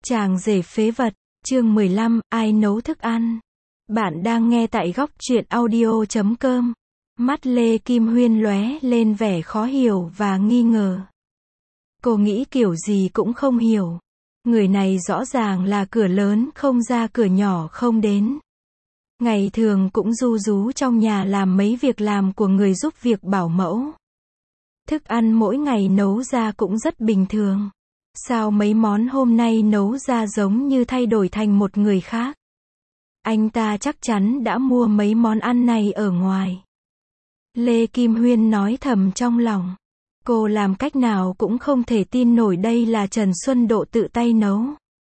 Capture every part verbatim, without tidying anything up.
Chàng rể phế vật, chương mười lăm, ai nấu thức ăn? Bạn đang nghe tại góc truyện audio chấm com. Mắt Lê Kim Huyên lóe lên vẻ khó hiểu và nghi ngờ. Cô nghĩ kiểu gì cũng không hiểu. Người này rõ ràng là cửa lớn không ra cửa nhỏ không đến. Ngày thường cũng ru rú trong nhà làm mấy việc làm của người giúp việc bảo mẫu. Thức ăn mỗi ngày nấu ra cũng rất bình thường. Sao mấy món hôm nay nấu ra giống như thay đổi thành một người khác? Anh ta chắc chắn đã mua mấy món ăn này ở ngoài. Lê Kim Huyên nói thầm trong lòng. Cô làm cách nào cũng không thể tin nổi đây là Trần Xuân Độ tự tay nấu.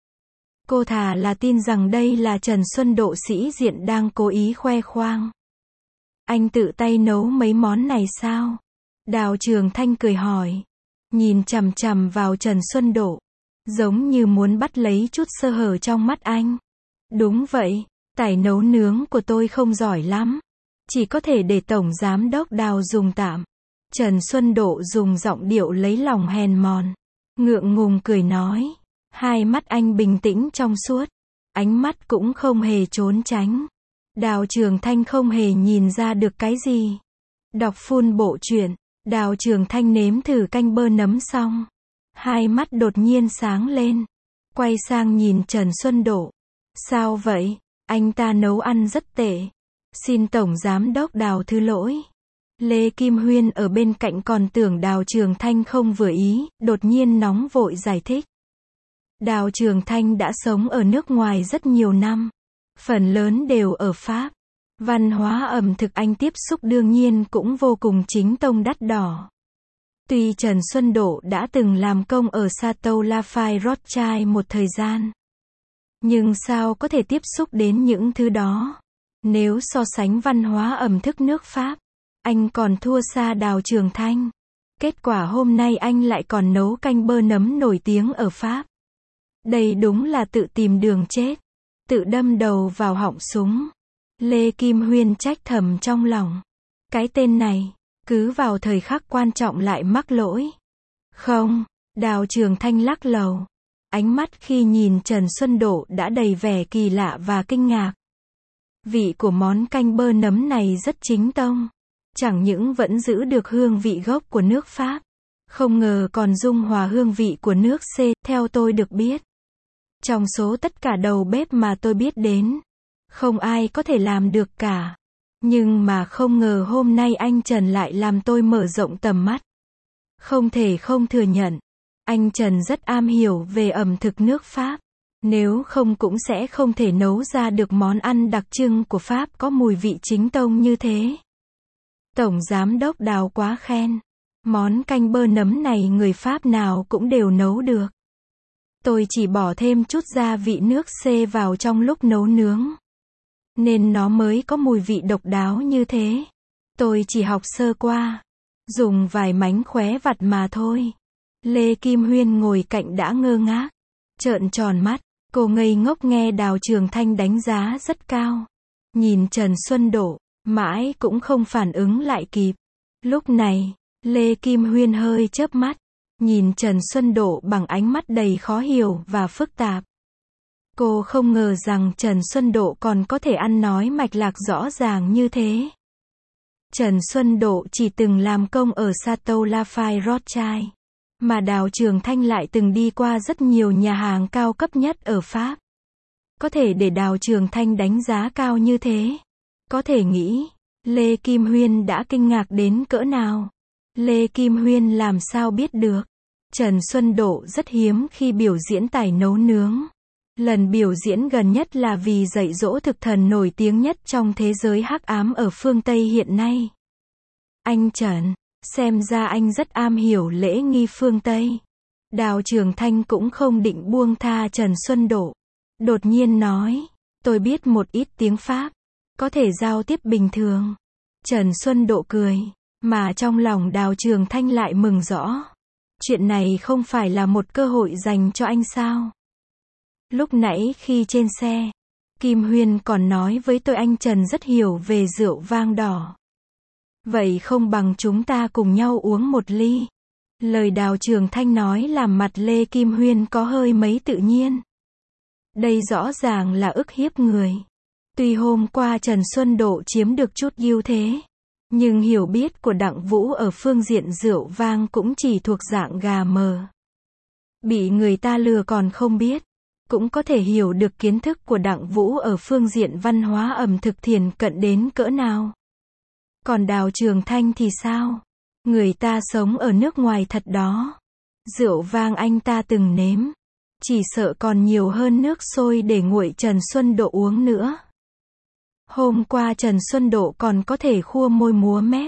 Cô thà là tin rằng đây là Trần Xuân Độ sĩ diện đang cố ý khoe khoang. Anh tự tay nấu mấy món này sao? Đào Trường Thanh cười hỏi. Nhìn chằm chằm vào Trần Xuân Độ, giống như muốn bắt lấy chút sơ hở trong mắt anh. Đúng vậy, tài nấu nướng của tôi không giỏi lắm. Chỉ có thể để Tổng Giám đốc Đào dùng tạm. Trần Xuân Độ dùng giọng điệu lấy lòng hèn mòn. Ngượng ngùng cười nói. Hai mắt anh bình tĩnh trong suốt. Ánh mắt cũng không hề trốn tránh. Đào Trường Thanh không hề nhìn ra được cái gì. Đọc full bộ truyện. Đào Trường Thanh nếm thử canh bơ nấm xong. Hai mắt đột nhiên sáng lên. Quay sang nhìn Trần Xuân Độ. Sao vậy? Anh ta nấu ăn rất tệ. Xin Tổng Giám đốc Đào thứ lỗi. Lê Kim Huyên ở bên cạnh còn tưởng Đào Trường Thanh không vừa ý, đột nhiên nóng vội giải thích. Đào Trường Thanh đã sống ở nước ngoài rất nhiều năm. Phần lớn đều ở Pháp. Văn hóa ẩm thực anh tiếp xúc đương nhiên cũng vô cùng chính tông đắt đỏ. Tuy Trần Xuân Độ đã từng làm công ở Chateau Lafayette Rothschild một thời gian. Nhưng sao có thể tiếp xúc đến những thứ đó? Nếu so sánh văn hóa ẩm thực nước Pháp, anh còn thua xa Đào Trường Thanh. Kết quả hôm nay anh lại còn nấu canh bơ nấm nổi tiếng ở Pháp. Đây đúng là tự tìm đường chết. Tự đâm đầu vào họng súng. Lê Kim Huyên trách thầm trong lòng. Cái tên này, cứ vào thời khắc quan trọng lại mắc lỗi. Không, Đào Trường Thanh lắc lầu. Ánh mắt khi nhìn Trần Xuân Độ đã đầy vẻ kỳ lạ và kinh ngạc. Vị của món canh bơ nấm này rất chính tông. Chẳng những vẫn giữ được hương vị gốc của nước Pháp. Không ngờ còn dung hòa hương vị của nước C, theo tôi được biết. Trong số tất cả đầu bếp mà tôi biết đến, không ai có thể làm được cả. Nhưng mà không ngờ hôm nay anh Trần lại làm tôi mở rộng tầm mắt. Không thể không thừa nhận, anh Trần rất am hiểu về ẩm thực nước Pháp. Nếu không cũng sẽ không thể nấu ra được món ăn đặc trưng của Pháp có mùi vị chính tông như thế. Tổng Giám đốc Đào quá khen. Món canh bơ nấm này người Pháp nào cũng đều nấu được. Tôi chỉ bỏ thêm chút gia vị nước C vào trong lúc nấu nướng. Nên nó mới có mùi vị độc đáo như thế. Tôi chỉ học sơ qua. Dùng vài mánh khóe vặt mà thôi. Lê Kim Huyên ngồi cạnh đã ngơ ngác. Trợn tròn mắt. Cô ngây ngốc nghe Đào Trường Thanh đánh giá rất cao. Nhìn Trần Xuân Độ, mãi cũng không phản ứng lại kịp. Lúc này, Lê Kim Huyên hơi chớp mắt. Nhìn Trần Xuân Độ bằng ánh mắt đầy khó hiểu và phức tạp. Cô không ngờ rằng Trần Xuân Độ còn có thể ăn nói mạch lạc rõ ràng như thế. Trần Xuân Độ chỉ từng làm công ở Chateau Lafayette Rothschild. Mà Đào Trường Thanh lại từng đi qua rất nhiều nhà hàng cao cấp nhất ở Pháp. Có thể để Đào Trường Thanh đánh giá cao như thế. Có thể nghĩ, Lê Kim Huyên đã kinh ngạc đến cỡ nào. Lê Kim Huyên làm sao biết được. Trần Xuân Độ rất hiếm khi biểu diễn tài nấu nướng. Lần biểu diễn gần nhất là vì dạy dỗ thực thần nổi tiếng nhất trong thế giới hắc ám ở phương Tây hiện nay. Anh Trần, xem ra anh rất am hiểu lễ nghi phương Tây. Đào Trường Thanh cũng không định buông tha Trần Xuân Độ. Đột nhiên nói, tôi biết một ít tiếng Pháp. Có thể giao tiếp bình thường. Trần Xuân Độ cười. Mà trong lòng Đào Trường Thanh lại mừng rõ. Chuyện này không phải là một cơ hội dành cho anh sao? Lúc nãy khi trên xe, Kim Huyên còn nói với tôi anh Trần rất hiểu về rượu vang đỏ. Vậy không bằng chúng ta cùng nhau uống một ly. Lời Đào Trường Thanh nói làm mặt Lê Kim Huyên có hơi mấy tự nhiên. Đây rõ ràng là ức hiếp người. Tuy hôm qua Trần Xuân Độ chiếm được chút ưu thế, nhưng hiểu biết của Đặng Vũ ở phương diện rượu vang cũng chỉ thuộc dạng gà mờ. Bị người ta lừa còn không biết, cũng có thể hiểu được kiến thức của Đặng Vũ ở phương diện văn hóa ẩm thực thiền cận đến cỡ nào. Còn Đào Trường Thanh thì sao? Người ta sống ở nước ngoài thật đó. Rượu vang anh ta từng nếm, chỉ sợ còn nhiều hơn nước sôi để nguội Trần Xuân Độ uống nữa. Hôm qua Trần Xuân Độ còn có thể khua môi múa mép.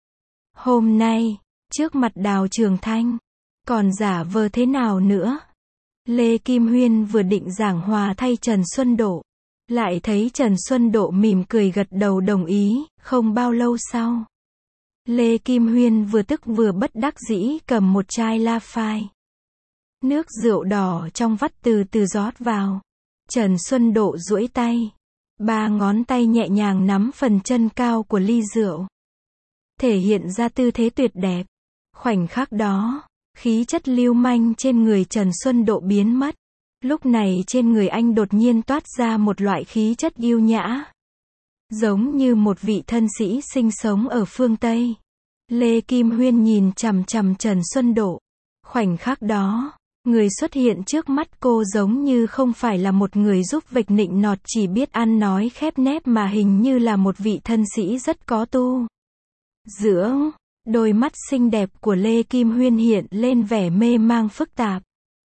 Hôm nay, trước mặt Đào Trường Thanh, còn giả vờ thế nào nữa? Lê Kim Huyên vừa định giảng hòa thay Trần Xuân Độ, lại thấy Trần Xuân Độ mỉm cười gật đầu đồng ý. Không bao lâu sau, Lê Kim Huyên vừa tức vừa bất đắc dĩ cầm một chai La Phai. Nước rượu đỏ trong vắt từ từ rót vào. Trần Xuân Độ duỗi tay, ba ngón tay nhẹ nhàng nắm phần chân cao của ly rượu, thể hiện ra tư thế tuyệt đẹp. Khoảnh khắc đó, khí chất lưu manh trên người Trần Xuân Độ biến mất. Lúc này trên người anh đột nhiên toát ra một loại khí chất yêu nhã, giống như một vị thân sĩ sinh sống ở phương Tây. Lê Kim Huyên nhìn chằm chằm Trần Xuân Độ. Khoảnh khắc đó, người xuất hiện trước mắt cô giống như không phải là một người giúp việc nịnh nọt chỉ biết ăn nói khép nép mà hình như là một vị thân sĩ rất có tu dưỡng. Đôi mắt xinh đẹp của Lê Kim Huyên hiện lên vẻ mê mang phức tạp.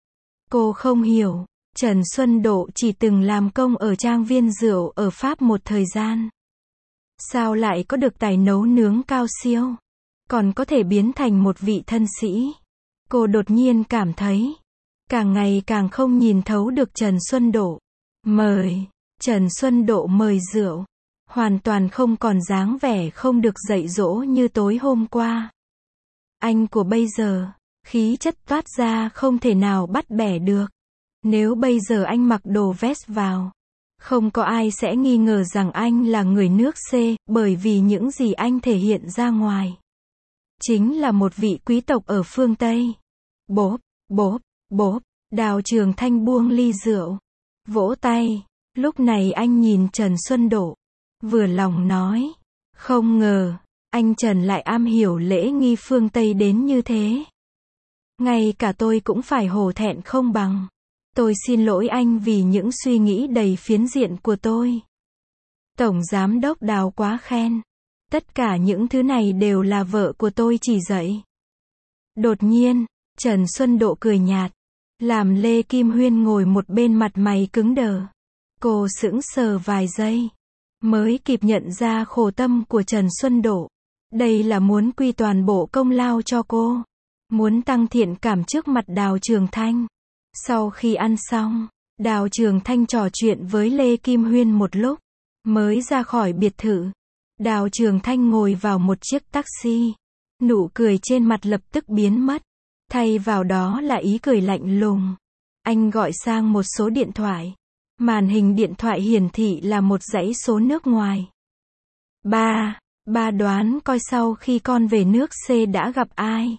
Cô không hiểu, Trần Xuân Độ chỉ từng làm công ở trang viên rượu ở Pháp một thời gian. Sao lại có được tài nấu nướng cao siêu, còn có thể biến thành một vị thân sĩ? Cô đột nhiên cảm thấy, càng ngày càng không nhìn thấu được Trần Xuân Độ. Mời, Trần Xuân Độ mời rượu, hoàn toàn không còn dáng vẻ không được dạy dỗ như tối hôm qua. Anh của bây giờ, khí chất toát ra không thể nào bắt bẻ được. Nếu bây giờ anh mặc đồ vest vào, không có ai sẽ nghi ngờ rằng anh là người nước C, bởi vì những gì anh thể hiện ra ngoài chính là một vị quý tộc ở phương Tây. Bốp, bốp, bốp, Đào Trường Thanh buông ly rượu, vỗ tay. Lúc này anh nhìn Trần Xuân Độ, vừa lòng nói, không ngờ, anh Trần lại am hiểu lễ nghi phương Tây đến như thế. Ngay cả tôi cũng phải hổ thẹn không bằng. Tôi xin lỗi anh vì những suy nghĩ đầy phiến diện của tôi. Tổng Giám đốc Đào quá khen. Tất cả những thứ này đều là vợ của tôi chỉ dạy. Đột nhiên, Trần Xuân Độ cười nhạt, làm Lê Kim Huyên ngồi một bên mặt mày cứng đờ. Cô sững sờ vài giây, mới kịp nhận ra khổ tâm của Trần Xuân Độ. Đây là muốn quy toàn bộ công lao cho cô, muốn tăng thiện cảm trước mặt Đào Trường Thanh. Sau khi ăn xong, Đào Trường Thanh trò chuyện với Lê Kim Huyên một lúc, mới ra khỏi biệt thự. Đào Trường Thanh ngồi vào một chiếc taxi, nụ cười trên mặt lập tức biến mất, thay vào đó là ý cười lạnh lùng. Anh gọi sang một số điện thoại, màn hình điện thoại hiển thị là một dãy số nước ngoài. Ba, ba đoán coi sau khi con về nước C đã gặp ai?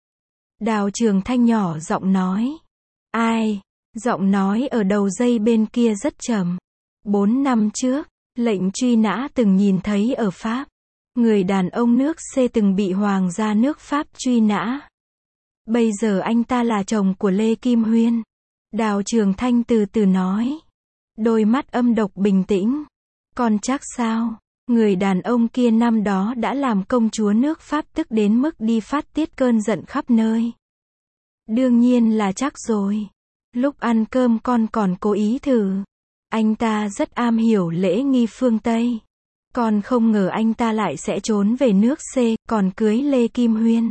Đào Trường Thanh nhỏ giọng nói. Ai? Giọng nói ở đầu dây bên kia rất trầm. Bốn năm trước, lệnh truy nã từng nhìn thấy ở Pháp. Người đàn ông nước C từng bị hoàng gia nước Pháp truy nã. Bây giờ anh ta là chồng của Lê Kim Huyên. Đào Trường Thanh từ từ nói. Đôi mắt âm độc bình tĩnh. Con chắc sao? Người đàn ông kia năm đó đã làm công chúa nước Pháp tức đến mức đi phát tiết cơn giận khắp nơi. Đương nhiên là chắc rồi. Lúc ăn cơm con còn cố ý thử. Anh ta rất am hiểu lễ nghi phương Tây. Con không ngờ anh ta lại sẽ trốn về nước C, còn cưới Lê Kim Huyên.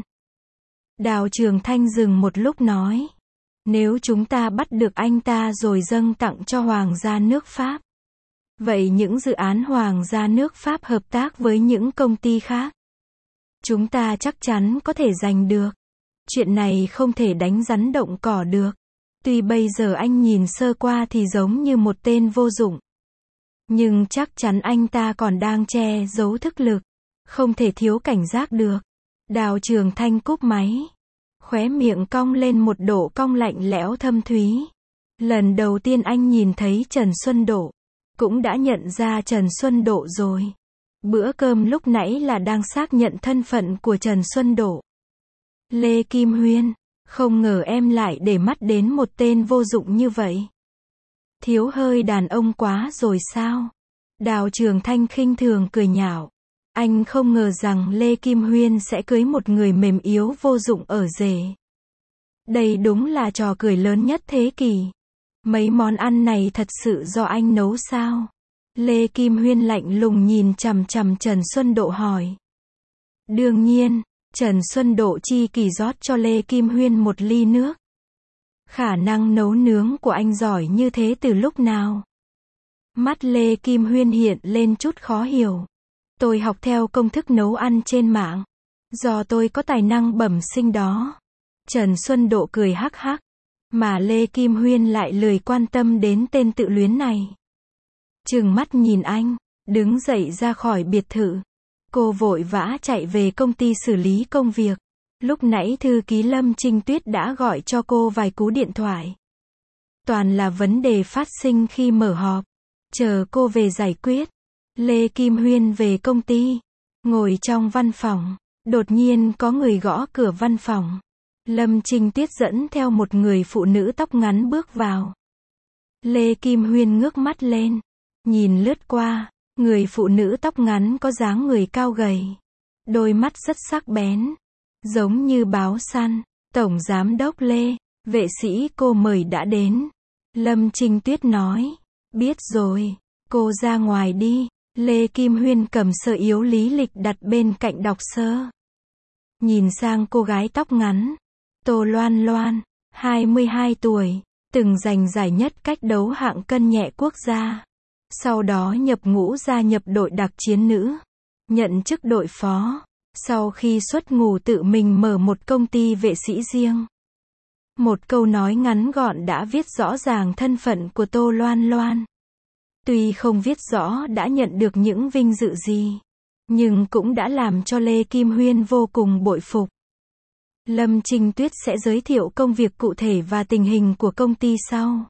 Đào Trường Thanh dừng một lúc nói. Nếu chúng ta bắt được anh ta rồi dâng tặng cho hoàng gia nước Pháp, vậy những dự án hoàng gia nước Pháp hợp tác với những công ty khác, chúng ta chắc chắn có thể giành được. Chuyện này không thể đánh rắn động cỏ được. Tuy bây giờ anh nhìn sơ qua thì giống như một tên vô dụng, nhưng chắc chắn anh ta còn đang che giấu thực lực, không thể thiếu cảnh giác được. Đào Trường Thanh cúp máy, khóe miệng cong lên một độ cong lạnh lẽo thâm thúy. Lần đầu tiên anh nhìn thấy Trần Xuân Độ, cũng đã nhận ra Trần Xuân Độ rồi. Bữa cơm lúc nãy là đang xác nhận thân phận của Trần Xuân Độ. Lê Kim Huyên, không ngờ em lại để mắt đến một tên vô dụng như vậy. Thiếu hơi đàn ông quá rồi sao? Đào Trường Thanh khinh thường cười nhạo. Anh không ngờ rằng Lê Kim Huyên sẽ cưới một người mềm yếu vô dụng ở rể. Đây đúng là trò cười lớn nhất thế kỷ. Mấy món ăn này thật sự do anh nấu sao? Lê Kim Huyên lạnh lùng nhìn chằm chằm Trần Xuân Độ hỏi. Đương nhiên, Trần Xuân Độ chi kỳ rót cho Lê Kim Huyên một ly nước. Khả năng nấu nướng của anh giỏi như thế từ lúc nào? Mắt Lê Kim Huyên hiện lên chút khó hiểu. Tôi học theo công thức nấu ăn trên mạng. Do tôi có tài năng bẩm sinh đó. Trần Xuân Độ cười hắc hắc. Mà Lê Kim Huyên lại lười quan tâm đến tên tự luyến này. Trừng mắt nhìn anh, đứng dậy ra khỏi biệt thự. Cô vội vã chạy về công ty xử lý công việc. Lúc nãy thư ký Lâm Trinh Tuyết đã gọi cho cô vài cú điện thoại. Toàn là vấn đề phát sinh khi mở họp. Chờ cô về giải quyết. Lê Kim Huyên về công ty. Ngồi trong văn phòng. Đột nhiên có người gõ cửa văn phòng. Lâm Trinh Tuyết dẫn theo một người phụ nữ tóc ngắn bước vào. Lê Kim Huyên ngước mắt lên. Nhìn lướt qua. Người phụ nữ tóc ngắn có dáng người cao gầy. Đôi mắt rất sắc bén. Giống như báo săn. Tổng Giám đốc Lê, vệ sĩ cô mời đã đến. Lâm Trinh Tuyết nói. Biết rồi. Cô ra ngoài đi. Lê Kim Huyên cầm sơ yếu lý lịch đặt bên cạnh đọc sơ. Nhìn sang cô gái tóc ngắn. Tô Loan Loan, hai mươi hai tuổi, từng giành giải nhất cách đấu hạng cân nhẹ quốc gia. Sau đó nhập ngũ gia nhập đội đặc chiến nữ. Nhận chức đội phó. Sau khi xuất ngũ tự mình mở một công ty vệ sĩ riêng. Một câu nói ngắn gọn đã viết rõ ràng thân phận của Tô Loan Loan. Tuy không viết rõ đã nhận được những vinh dự gì, nhưng cũng đã làm cho Lê Kim Huyên vô cùng bội phục. Lâm Trinh Tuyết sẽ giới thiệu công việc cụ thể và tình hình của công ty sau.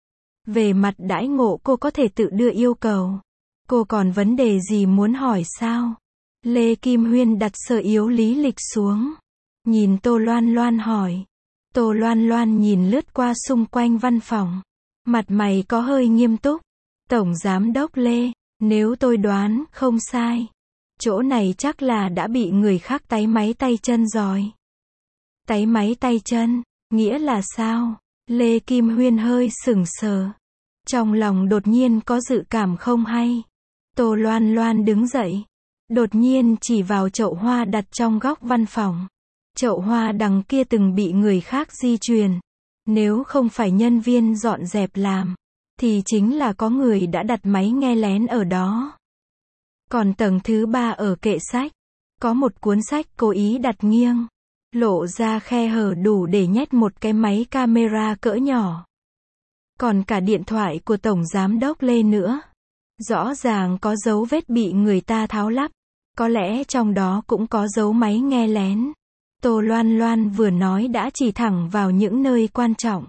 Về mặt đãi ngộ cô có thể tự đưa yêu cầu. Cô còn vấn đề gì muốn hỏi sao? Lê Kim Huyên đặt sơ yếu lý lịch xuống. Nhìn Tô Loan Loan hỏi. Tô Loan Loan nhìn lướt qua xung quanh văn phòng. Mặt mày có hơi nghiêm túc. Tổng Giám đốc Lê, nếu tôi đoán không sai, chỗ này chắc là đã bị người khác táy máy tay chân rồi. Táy máy tay chân, nghĩa là sao? Lê Kim Huyên hơi sững sờ. Trong lòng đột nhiên có dự cảm không hay. Tô Loan Loan đứng dậy. Đột nhiên chỉ vào chậu hoa đặt trong góc văn phòng. Chậu hoa đằng kia từng bị người khác di truyền. Nếu không phải nhân viên dọn dẹp làm, thì chính là có người đã đặt máy nghe lén ở đó. Còn tầng thứ ba ở kệ sách, có một cuốn sách cố ý đặt nghiêng, lộ ra khe hở đủ để nhét một cái máy camera cỡ nhỏ. Còn cả điện thoại của Tổng Giám đốc Lê nữa. Rõ ràng có dấu vết bị người ta tháo lắp. Có lẽ trong đó cũng có dấu máy nghe lén. Tô Loan Loan vừa nói đã chỉ thẳng vào những nơi quan trọng.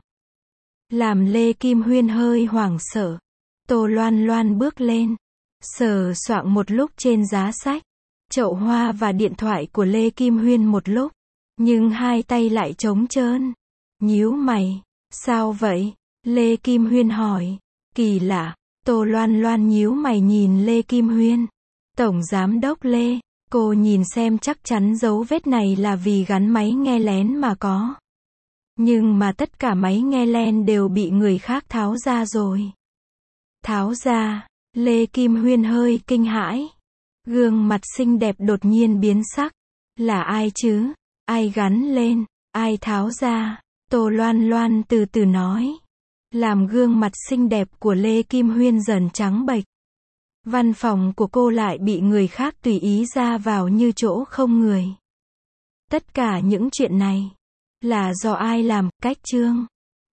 Làm Lê Kim Huyên hơi hoảng sợ. Tô Loan Loan bước lên. Sờ soạng một lúc trên giá sách, chậu hoa và điện thoại của Lê Kim Huyên một lúc. Nhưng hai tay lại trống trơn. Nhíu mày. Sao vậy? Lê Kim Huyên hỏi. Kỳ lạ. Tô Loan Loan nhíu mày nhìn Lê Kim Huyên. Tổng Giám đốc Lê, cô nhìn xem chắc chắn dấu vết này là vì gắn máy nghe lén mà có. Nhưng mà tất cả máy nghe lén đều bị người khác tháo ra rồi. Tháo ra, Lê Kim Huyên hơi kinh hãi. Gương mặt xinh đẹp đột nhiên biến sắc. Là ai chứ? Ai gắn lên? Ai tháo ra? Tô Loan Loan từ từ nói. Làm gương mặt xinh đẹp của Lê Kim Huyên dần trắng bệch. Văn phòng của cô lại bị người khác tùy ý ra vào như chỗ không người. Tất cả những chuyện này là do ai làm? Cách Trương.